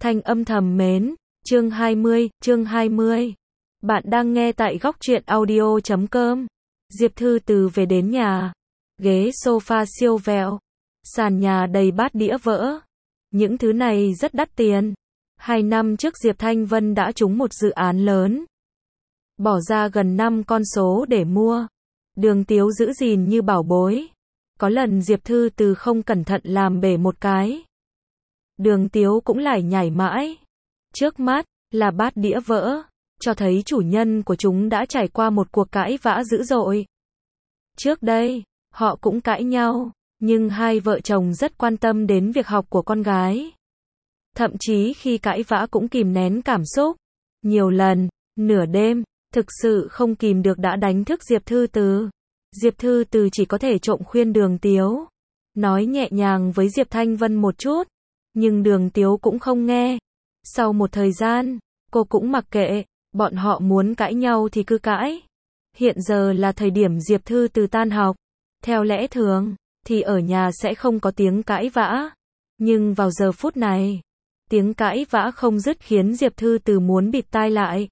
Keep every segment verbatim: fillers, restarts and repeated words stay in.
Thanh âm thầm mến, chương hai mươi, chương hai mươi. Bạn đang nghe tại góc truyện audio chấm com. Diệp Thư Từ về đến nhà. Ghế sofa siêu vẹo. Sàn nhà đầy bát đĩa vỡ. Những thứ này rất đắt tiền. Hai năm trước Diệp Thanh Vân đã trúng một dự án lớn. Bỏ ra gần năm con số để mua. Đường Tiếu giữ gìn như bảo bối. Có lần Diệp Thư Từ không cẩn thận làm bể một cái. Đường Tiếu cũng lải nhải mãi. Trước mắt là bát đĩa vỡ, cho thấy chủ nhân của chúng đã trải qua một cuộc cãi vã dữ dội. Trước đây, họ cũng cãi nhau, nhưng hai vợ chồng rất quan tâm đến việc học của con gái. Thậm chí khi cãi vã cũng kìm nén cảm xúc. Nhiều lần, nửa đêm, thực sự không kìm được đã đánh thức Diệp Thư Từ. Diệp Thư Từ chỉ có thể trộm khuyên Đường Tiếu, nói nhẹ nhàng với Diệp Thanh Vân một chút. Nhưng Đường Tiếu cũng không nghe. Sau một thời gian, cô cũng mặc kệ, bọn họ muốn cãi nhau thì cứ cãi. Hiện giờ là thời điểm Diệp Thư Từ tan học. Theo lẽ thường, thì ở nhà sẽ không có tiếng cãi vã. Nhưng vào giờ phút này, tiếng cãi vã không dứt khiến Diệp Thư Từ muốn bịt tai lại.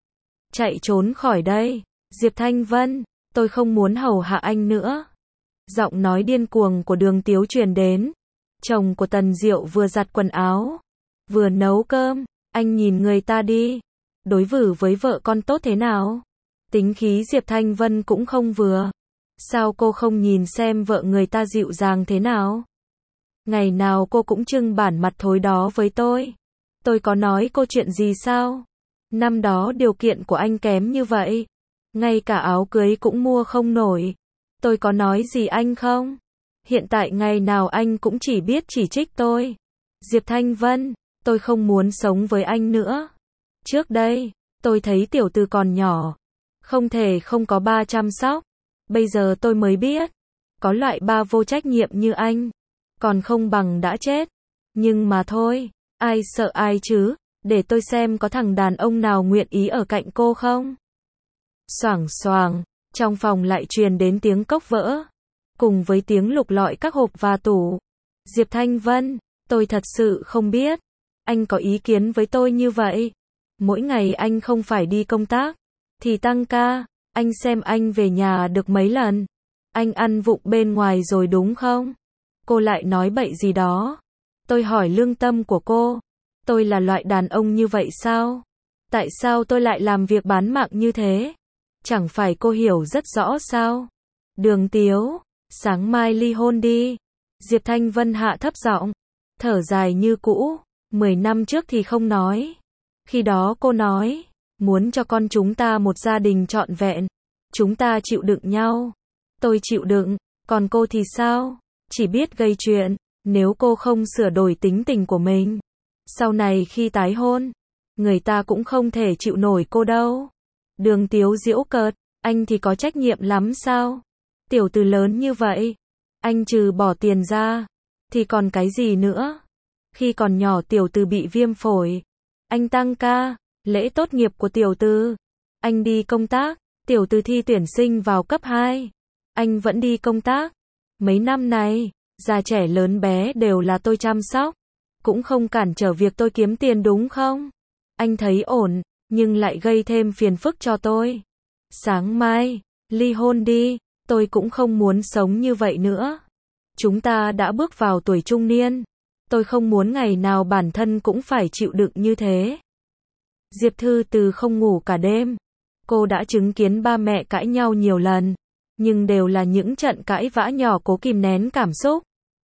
Chạy trốn khỏi đây. Diệp Thanh Vân, tôi không muốn hầu hạ anh nữa. Giọng nói điên cuồng của Đường Tiếu truyền đến. Chồng của Tần Diệu vừa giặt quần áo, vừa nấu cơm, anh nhìn người ta đi, đối xử với vợ con tốt thế nào? Tính khí Diệp Thanh Vân cũng không vừa. Sao cô không nhìn xem vợ người ta dịu dàng thế nào? Ngày nào cô cũng trưng bản mặt thối đó với tôi. Tôi có nói cô chuyện gì sao? Năm đó điều kiện của anh kém như vậy, ngay cả áo cưới cũng mua không nổi. Tôi có nói gì anh không? Hiện tại ngày nào anh cũng chỉ biết chỉ trích tôi. Diệp Thanh Vân, tôi không muốn sống với anh nữa. Trước đây, tôi thấy tiểu Từ còn nhỏ, không thể không có ba chăm sóc. Bây giờ tôi mới biết, có loại ba vô trách nhiệm như anh, còn không bằng đã chết. Nhưng mà thôi, ai sợ ai chứ, để tôi xem có thằng đàn ông nào nguyện ý ở cạnh cô không. Xoảng xoàng, trong phòng lại truyền đến tiếng cốc vỡ. Cùng với tiếng lục lọi các hộp và tủ. Diệp Thanh Vân, tôi thật sự không biết. Anh có ý kiến với tôi như vậy. Mỗi ngày anh không phải đi công tác, thì tăng ca. Anh xem anh về nhà được mấy lần. Anh ăn vụng bên ngoài rồi đúng không? Cô lại nói bậy gì đó. Tôi hỏi lương tâm của cô. Tôi là loại đàn ông như vậy sao? Tại sao tôi lại làm việc bán mạng như thế? Chẳng phải cô hiểu rất rõ sao? Đường Tiếu, sáng mai ly hôn đi. Diệp Thanh Vân hạ thấp giọng, thở dài như cũ. Mười năm trước thì không nói. Khi đó cô nói, muốn cho con chúng ta một gia đình trọn vẹn. Chúng ta chịu đựng nhau. Tôi chịu đựng, còn cô thì sao? Chỉ biết gây chuyện. Nếu cô không sửa đổi tính tình của mình, sau này khi tái hôn, người ta cũng không thể chịu nổi cô đâu. Đường Tiếu giễu cợt, anh thì có trách nhiệm lắm sao? Tiểu Từ lớn như vậy, anh trừ bỏ tiền ra, thì còn cái gì nữa? Khi còn nhỏ Tiểu Từ bị viêm phổi, anh tăng ca, lễ tốt nghiệp của Tiểu Từ, anh đi công tác, Tiểu Từ thi tuyển sinh vào cấp hai, anh vẫn đi công tác. Mấy năm này, già trẻ lớn bé đều là tôi chăm sóc, cũng không cản trở việc tôi kiếm tiền đúng không? Anh thấy ổn, nhưng lại gây thêm phiền phức cho tôi. Sáng mai, ly hôn đi. Tôi cũng không muốn sống như vậy nữa. Chúng ta đã bước vào tuổi trung niên. Tôi không muốn ngày nào bản thân cũng phải chịu đựng như thế. Diệp Thư Từ không ngủ cả đêm. Cô đã chứng kiến ba mẹ cãi nhau nhiều lần, nhưng đều là những trận cãi vã nhỏ cố kìm nén cảm xúc.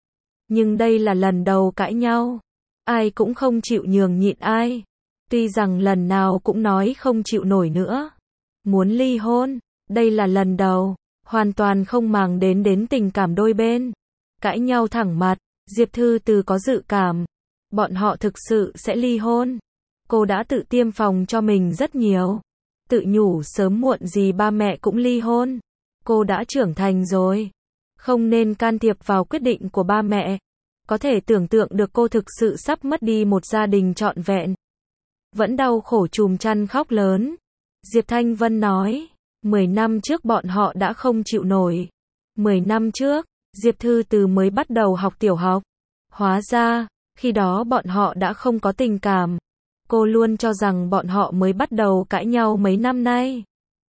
Nhưng đây là lần đầu cãi nhau. Ai cũng không chịu nhường nhịn ai. Tuy rằng lần nào cũng nói không chịu nổi nữa, muốn ly hôn. Đây là lần đầu. Hoàn toàn không màng đến đến tình cảm đôi bên. Cãi nhau thẳng mặt. Diệp Thư Từ có dự cảm, bọn họ thực sự sẽ ly hôn. Cô đã tự tiêm phòng cho mình rất nhiều. Tự nhủ sớm muộn gì ba mẹ cũng ly hôn. Cô đã trưởng thành rồi, không nên can thiệp vào quyết định của ba mẹ. Có thể tưởng tượng được cô thực sự sắp mất đi một gia đình trọn vẹn. Vẫn đau khổ chùm chăn khóc lớn. Diệp Thanh Vân nói, mười năm trước bọn họ đã không chịu nổi. Mười năm trước, Diệp Thư Từ mới bắt đầu học tiểu học. Hóa ra, Khi đó bọn họ đã không có tình cảm. Cô luôn cho rằng bọn họ mới bắt đầu cãi nhau mấy năm nay.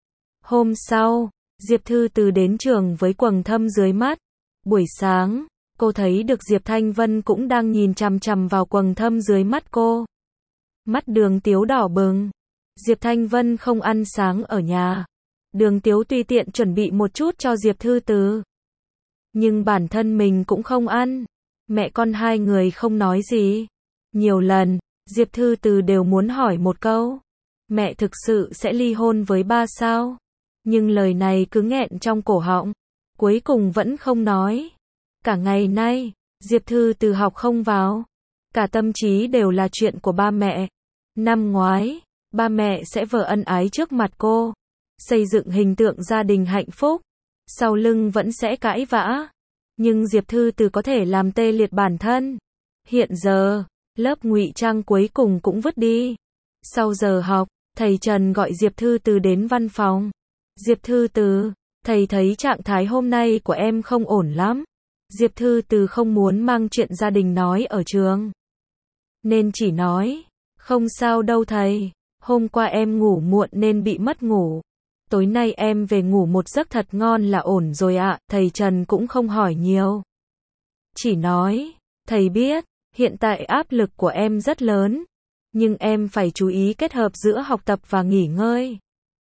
Hôm sau, Diệp Thư Từ đến trường với quầng thâm dưới mắt. Buổi sáng, cô thấy được Diệp Thanh Vân cũng đang nhìn chằm chằm vào quầng thâm dưới mắt cô. Mắt Đường Tiếu đỏ bừng. Diệp Thanh Vân không ăn sáng ở nhà. Đường Tiếu tùy tiện chuẩn bị một chút cho Diệp Thư Từ. Nhưng bản thân mình cũng không ăn. Mẹ con hai người không nói gì. Nhiều lần, Diệp Thư Từ đều muốn hỏi một câu. Mẹ thực sự sẽ ly hôn với ba sao? Nhưng lời này cứ nghẹn trong cổ họng. Cuối cùng vẫn không nói. Cả ngày nay, Diệp Thư Từ học không vào. Cả tâm trí đều là chuyện của ba mẹ. Năm ngoái, ba mẹ sẽ vờ ân ái trước mặt cô. Xây dựng hình tượng gia đình hạnh phúc. Sau lưng vẫn sẽ cãi vã. Nhưng Diệp Thư Từ có thể làm tê liệt bản thân. Hiện giờ, lớp ngụy trang cuối cùng cũng vứt đi. Sau giờ học, thầy Trần gọi Diệp Thư Từ đến văn phòng. Diệp Thư Từ, thầy thấy trạng thái hôm nay của em không ổn lắm. Diệp Thư Từ không muốn mang chuyện gia đình nói ở trường. Nên chỉ nói, không sao đâu thầy. Hôm qua em ngủ muộn nên bị mất ngủ. Tối nay em về ngủ một giấc thật ngon là ổn rồi ạ. Thầy Trần cũng không hỏi nhiều. Chỉ nói, thầy biết, hiện tại áp lực của em rất lớn. Nhưng em phải chú ý kết hợp giữa học tập và nghỉ ngơi.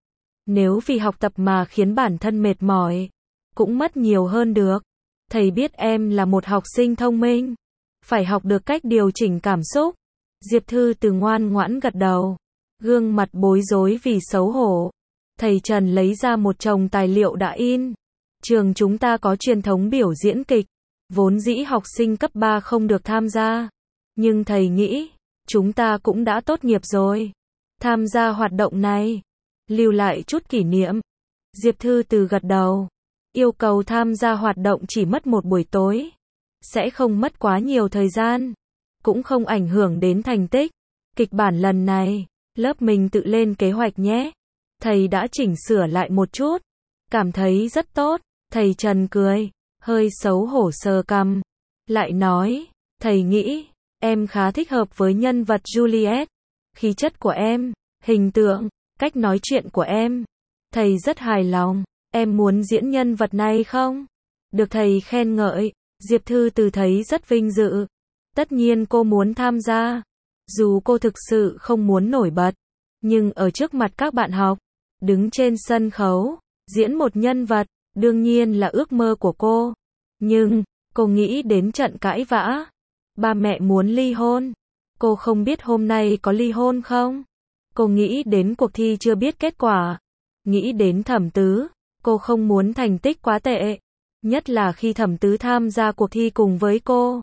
Nếu vì học tập mà khiến bản thân mệt mỏi, cũng mất nhiều hơn được. Thầy biết em là một học sinh thông minh. Phải học được cách điều chỉnh cảm xúc. Diệp Thư Từ ngoan ngoãn gật đầu. Gương mặt bối rối vì xấu hổ. Thầy Trần lấy ra một chồng tài liệu đã in. Trường chúng ta có truyền thống biểu diễn kịch. Vốn dĩ học sinh cấp ba không được tham gia. Nhưng thầy nghĩ, chúng ta cũng đã tốt nghiệp rồi. Tham gia hoạt động này. Lưu lại chút kỷ niệm. Diệp Thư Từ gật đầu. Yêu cầu tham gia hoạt động chỉ mất một buổi tối. Sẽ không mất quá nhiều thời gian. Cũng không ảnh hưởng đến thành tích. Kịch bản lần này, lớp mình tự lên kế hoạch nhé. Thầy đã chỉnh sửa lại một chút. Cảm thấy rất tốt. Thầy Trần cười, hơi xấu hổ sờ cằm. Lại nói, thầy nghĩ, em khá thích hợp với nhân vật Juliet. Khí chất của em, hình tượng, cách nói chuyện của em. Thầy rất hài lòng. Em muốn diễn nhân vật này không? Được thầy khen ngợi, Diệp Thư Từ thấy rất vinh dự. Tất nhiên cô muốn tham gia. Dù cô thực sự không muốn nổi bật. Nhưng ở trước mặt các bạn học, đứng trên sân khấu, diễn một nhân vật, đương nhiên là ước mơ của cô. Nhưng, cô nghĩ đến trận cãi vã. Ba mẹ muốn ly hôn. Cô không biết hôm nay có ly hôn không? Cô nghĩ đến cuộc thi chưa biết kết quả. Nghĩ đến Thẩm Tứ. Cô không muốn thành tích quá tệ. Nhất là khi Thẩm Tứ tham gia cuộc thi cùng với cô.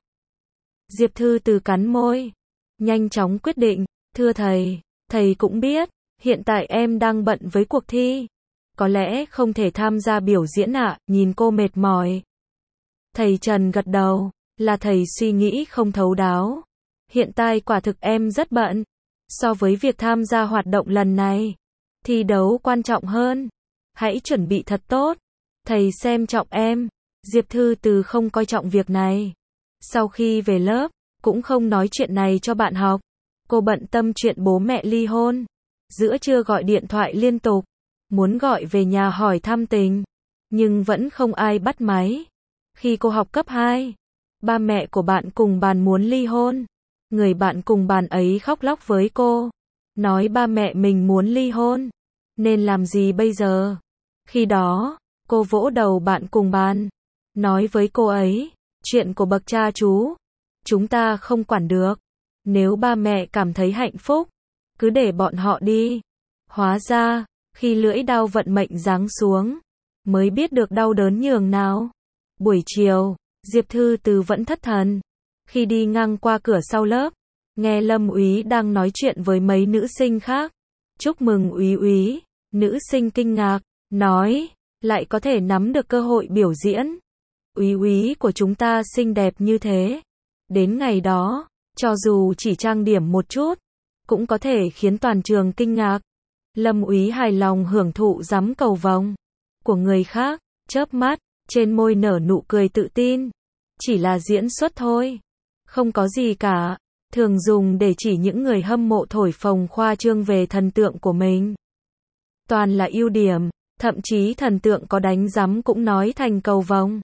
Diệp Thư Từ cắn môi. Nhanh chóng quyết định. Thưa thầy, thầy cũng biết, hiện tại em đang bận với cuộc thi. Có lẽ không thể tham gia biểu diễn ạ. Nhìn cô mệt mỏi. Thầy Trần gật đầu. Là thầy suy nghĩ không thấu đáo. Hiện tại quả thực em rất bận. So với việc tham gia hoạt động lần này, thi đấu quan trọng hơn. Hãy chuẩn bị thật tốt. Thầy xem trọng em. Diệp Thư Từ không coi trọng việc này. Sau khi về lớp, cũng không nói chuyện này cho bạn học. Cô bận tâm chuyện bố mẹ ly hôn. Giữa trưa gọi điện thoại liên tục. Muốn gọi về nhà hỏi thăm tình. Nhưng vẫn không ai bắt máy. Khi cô học cấp hai, ba mẹ của bạn cùng bàn muốn ly hôn. Người bạn cùng bàn ấy khóc lóc với cô. Nói ba mẹ mình muốn ly hôn. Nên làm gì bây giờ? Khi đó, cô vỗ đầu bạn cùng bàn. Nói với cô ấy, chuyện của bậc cha chú. Chúng ta không quản được. Nếu ba mẹ cảm thấy hạnh phúc, cứ để bọn họ đi. Hóa ra, khi lưỡi đao vận mệnh giáng xuống, mới biết được đau đớn nhường nào. Buổi chiều, Diệp Thư Từ vẫn thất thần. Khi đi ngang qua cửa sau lớp, nghe Lâm Úy đang nói chuyện với mấy nữ sinh khác. Chúc mừng Úy Úy. Nữ sinh kinh ngạc, nói, lại có thể nắm được cơ hội biểu diễn. Úy Úy của chúng ta xinh đẹp như thế. Đến ngày đó, cho dù chỉ trang điểm một chút, cũng có thể khiến toàn trường kinh ngạc. Lâm Úy hài lòng hưởng thụ giắm cầu vồng của người khác, chớp mắt, trên môi nở nụ cười tự tin. Chỉ là diễn xuất thôi. Không có gì cả. Thường dùng để chỉ những người hâm mộ thổi phồng khoa trương về thần tượng của mình. Toàn là ưu điểm, thậm chí thần tượng có đánh giấm cũng nói thành cầu vồng.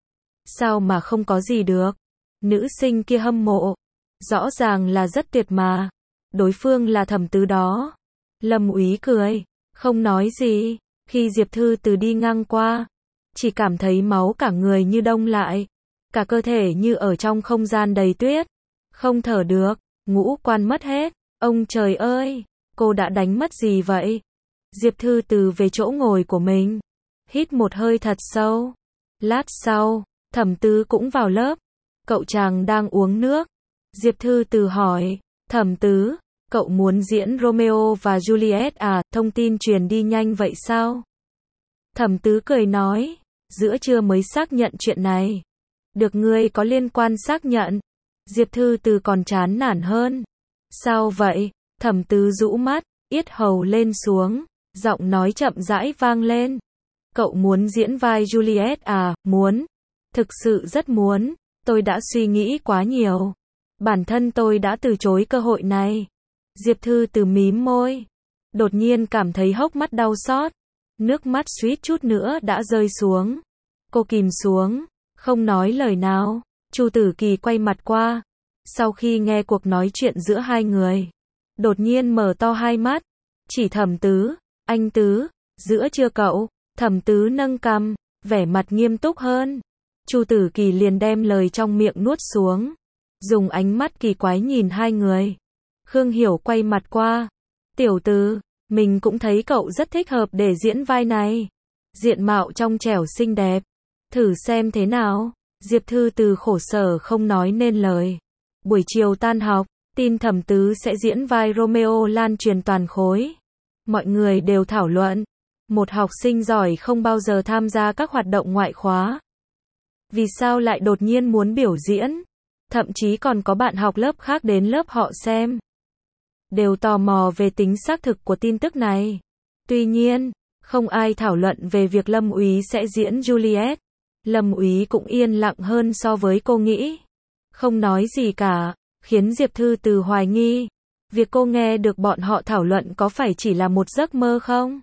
Sao mà không có gì được? Nữ sinh kia hâm mộ. Rõ ràng là rất tuyệt mà. Đối phương là Thẩm Tứ đó. Lâm Úy cười, không nói gì. Khi Diệp Thư Từ đi ngang qua, chỉ cảm thấy máu cả người như đông lại. Cả cơ thể như ở trong không gian đầy tuyết. Không thở được, ngũ quan mất hết. Ông trời ơi, cô đã đánh mất gì vậy? Diệp Thư Từ về chỗ ngồi của mình. Hít một hơi thật sâu. Lát sau, Thẩm Tứ cũng vào lớp. Cậu chàng đang uống nước. Diệp Thư Từ hỏi, Thẩm Tứ, cậu muốn diễn Romeo và Juliet à? Thông tin truyền đi nhanh vậy sao? Thẩm Tứ cười nói, giữa trưa mới xác nhận chuyện này. Được ngươi có liên quan xác nhận. Diệp Thư Từ còn chán nản hơn. Sao vậy? Thẩm Tứ rũ mắt, yết hầu lên xuống, giọng nói chậm rãi vang lên. Cậu muốn diễn vai Juliet à? Muốn. Thực sự rất muốn. Tôi đã suy nghĩ quá nhiều. Bản thân tôi đã từ chối cơ hội này. Diệp Thư Từ mím môi. Đột nhiên cảm thấy hốc mắt đau xót. Nước mắt suýt chút nữa đã rơi xuống. Cô kìm xuống, không nói lời nào. Chu Tử Kỳ quay mặt qua. Sau khi nghe cuộc nói chuyện giữa hai người, đột nhiên mở to hai mắt. Chỉ Thẩm Tứ, anh Tứ, giữa trưa cậu. Thẩm Tứ nâng cằm, vẻ mặt nghiêm túc hơn. Chu Tử Kỳ liền đem lời trong miệng nuốt xuống. Dùng ánh mắt kỳ quái nhìn hai người. Khương Hiểu quay mặt qua. Tiểu Tứ, mình cũng thấy cậu rất thích hợp để diễn vai này. Diện mạo trong trẻo xinh đẹp. Thử xem thế nào. Diệp Thư Từ khổ sở không nói nên lời. Buổi chiều tan học, tin Thẩm Tứ sẽ diễn vai Romeo lan truyền toàn khối. Mọi người đều thảo luận. Một học sinh giỏi không bao giờ tham gia các hoạt động ngoại khóa. Vì sao lại đột nhiên muốn biểu diễn? Thậm chí còn có bạn học lớp khác đến lớp họ xem. Đều tò mò về tính xác thực của tin tức này. Tuy nhiên, không ai thảo luận về việc Lâm Úy sẽ diễn Juliet. Lâm Úy cũng yên lặng hơn so với cô nghĩ. Không nói gì cả, khiến Diệp Thư Từ hoài nghi. Việc cô nghe được bọn họ thảo luận có phải chỉ là một giấc mơ không?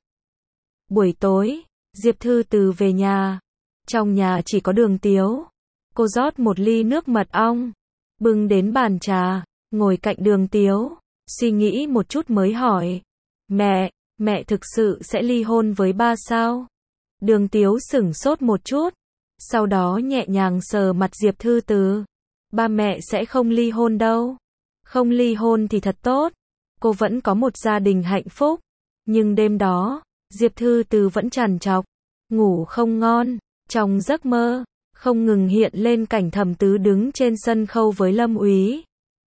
Buổi tối, Diệp Thư Từ về nhà. Trong nhà chỉ có đường tiếu. Cô rót một ly nước mật ong, bưng đến bàn trà, ngồi cạnh đường tiếu, suy nghĩ một chút mới hỏi. Mẹ, mẹ thực sự sẽ ly hôn với ba sao? Đường tiếu sửng sốt một chút, sau đó nhẹ nhàng sờ mặt Diệp Thư Từ. Ba mẹ sẽ không ly hôn đâu. Không ly hôn thì thật tốt. Cô vẫn có một gia đình hạnh phúc. Nhưng đêm đó, Diệp Thư Từ vẫn trằn trọc, ngủ không ngon. Trong giấc mơ, không ngừng hiện lên cảnh Thẩm Tứ đứng trên sân khấu với Lâm Úy.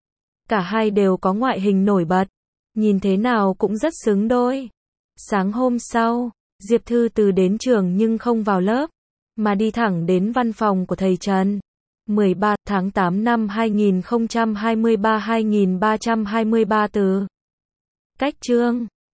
Cả hai đều có ngoại hình nổi bật, nhìn thế nào cũng rất xứng đôi. Sáng hôm sau, Diệp Thư Từ đến trường nhưng không vào lớp, mà đi thẳng đến văn phòng của thầy Trần. mười ba tháng tám năm hai nghìn không trăm hai mươi ba hai nghìn ba trăm hai mươi ba từ. Cách chương